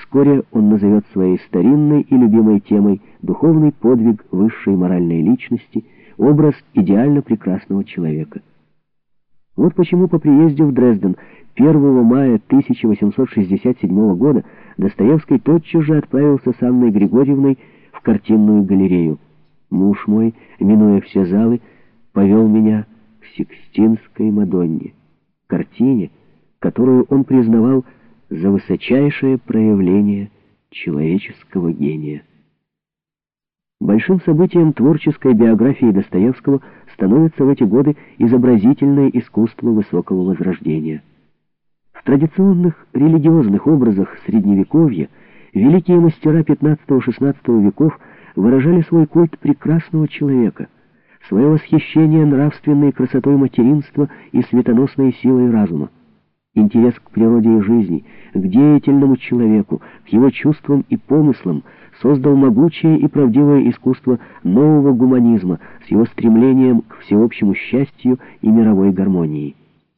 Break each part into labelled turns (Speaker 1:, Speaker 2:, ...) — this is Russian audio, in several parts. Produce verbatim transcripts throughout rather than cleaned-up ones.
Speaker 1: Вскоре он назовет своей старинной и любимой темой духовный подвиг высшей моральной личности, образ идеально прекрасного человека. Вот почему по приезде в Дрезден первого мая тысяча восемьсот шестьдесят седьмого года Достоевский тотчас же отправился с Анной Григорьевной в картинную галерею. Муж мой, минуя все залы, повел меня к Сикстинской Мадонне, картине, которую он признавал за высочайшее проявление человеческого гения. Большим событием творческой биографии Достоевского становится в эти годы изобразительное искусство высокого возрождения. В традиционных религиозных образах Средневековья великие мастера пятнадцатого-шестнадцатого веков выражали свой культ прекрасного человека, свое восхищение нравственной красотой материнства и светоносной силой разума. Интерес к природе и жизни, к деятельному человеку, к его чувствам и помыслам создал могучее и правдивое искусство нового гуманизма с его стремлением к всеобщему счастью и мировой гармонии.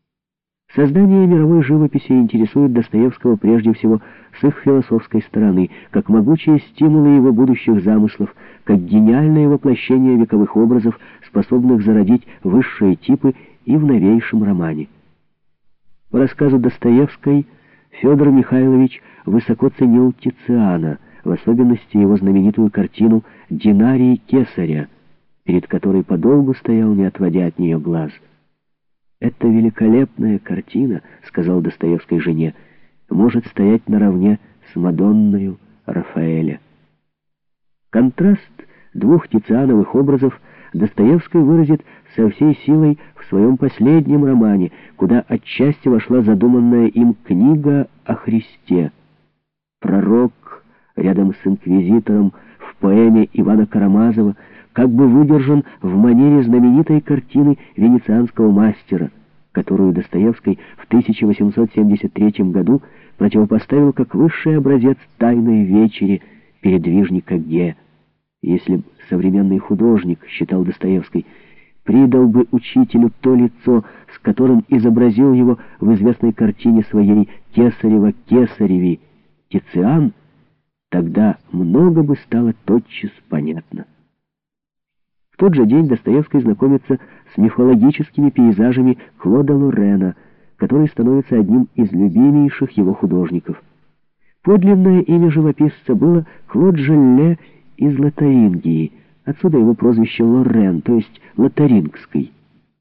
Speaker 1: Создание мировой живописи интересует Достоевского прежде всего с их философской стороны, как могучие стимулы его будущих замыслов, как гениальное воплощение вековых образов, способных зародить высшие типы и в новейшем романе. По рассказу Достоевской, Федор Михайлович высоко ценил Тициана, в особенности его знаменитую картину «Динарий Кесаря», перед которой подолгу стоял, не отводя от нее глаз. «Эта великолепная картина, — сказал Достоевской жене, — может стоять наравне с Мадонною Рафаэля». Контраст двух тициановых образов Достоевский выразит со всей силой в своем последнем романе, куда отчасти вошла задуманная им книга о Христе. Пророк рядом с инквизитором в поэме Ивана Карамазова как бы выдержан в манере знаменитой картины венецианского мастера, которую Достоевский в тысяча восемьсот семьдесят третьем году противопоставил как высший образец «Тайной вечери» передвижника Ге. Если б современный художник, считал Достоевский, придал бы учителю то лицо, с которым изобразил его в известной картине своей «Кесарева Кесареви» Тициан, тогда много бы стало тотчас понятно. В тот же день Достоевский знакомится с мифологическими пейзажами Клода Лорена, который становится одним из любимейших его художников. Подлинное имя живописца было Клод Желле из Лотарингии, отсюда его прозвище Лорен, то есть Лотарингский.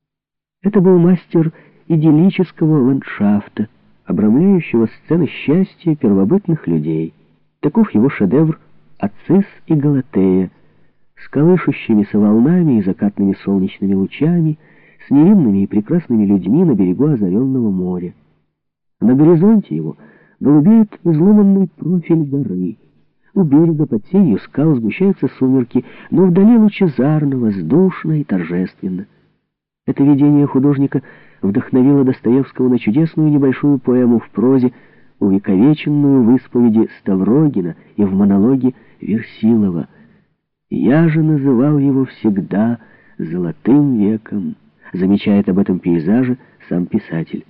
Speaker 1: Это был мастер идиллического ландшафта, обрамляющего сцены счастья первобытных людей. Таков его шедевр «Ацис и Галатея», с колышущимися волнами и закатными солнечными лучами, с невинными и прекрасными людьми на берегу озаренного моря. На горизонте его голубеет изломанный профиль горы. У берега под сенью скал сгущаются сумерки, но вдали лучезарно, воздушно и торжественно. Это видение художника вдохновило Достоевского на чудесную небольшую поэму в прозе, увековеченную в исповеди Ставрогина и в монологе Версилова. «Я же называл его всегда золотым веком», замечает об этом пейзаже сам писатель.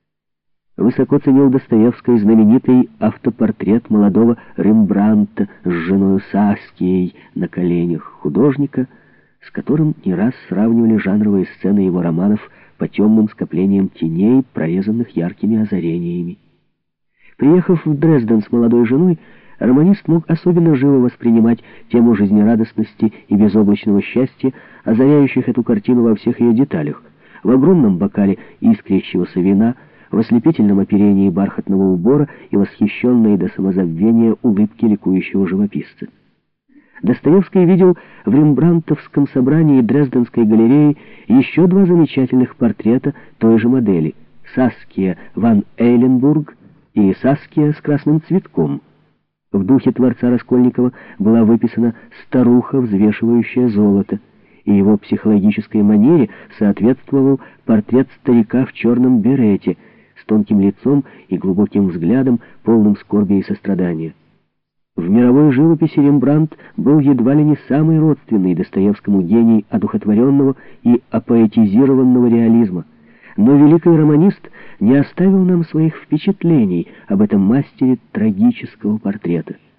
Speaker 1: Высоко ценил Достоевский знаменитый автопортрет молодого Рембрандта с женой Саскией на коленях, художника, с которым не раз сравнивали жанровые сцены его романов по темным скоплениям теней, прорезанных яркими озарениями. Приехав в Дрезден с молодой женой, романист мог особенно живо воспринимать тему жизнерадостности и безоблачного счастья, озаряющих эту картину во всех ее деталях: в огромном бокале искрящегося вина, в ослепительном оперении бархатного убора и восхищенной до самозабвения улыбки ликующего живописца. Достоевский видел в рембрандтовском собрании Дрезденской галереи еще два замечательных портрета той же модели: Саския ван Эйленбург и Саския с красным цветком. В духе творца Раскольникова была выписана старуха, взвешивающая золото, и его психологической манере соответствовал портрет старика в черном берете, с тонким лицом и глубоким взглядом, полным скорби и сострадания. В мировой живописи Рембрандт был едва ли не самый родственный Достоевскому гений одухотворенного и апоэтизированного реализма, Но великий романист не оставил нам своих впечатлений об этом мастере трагического портрета.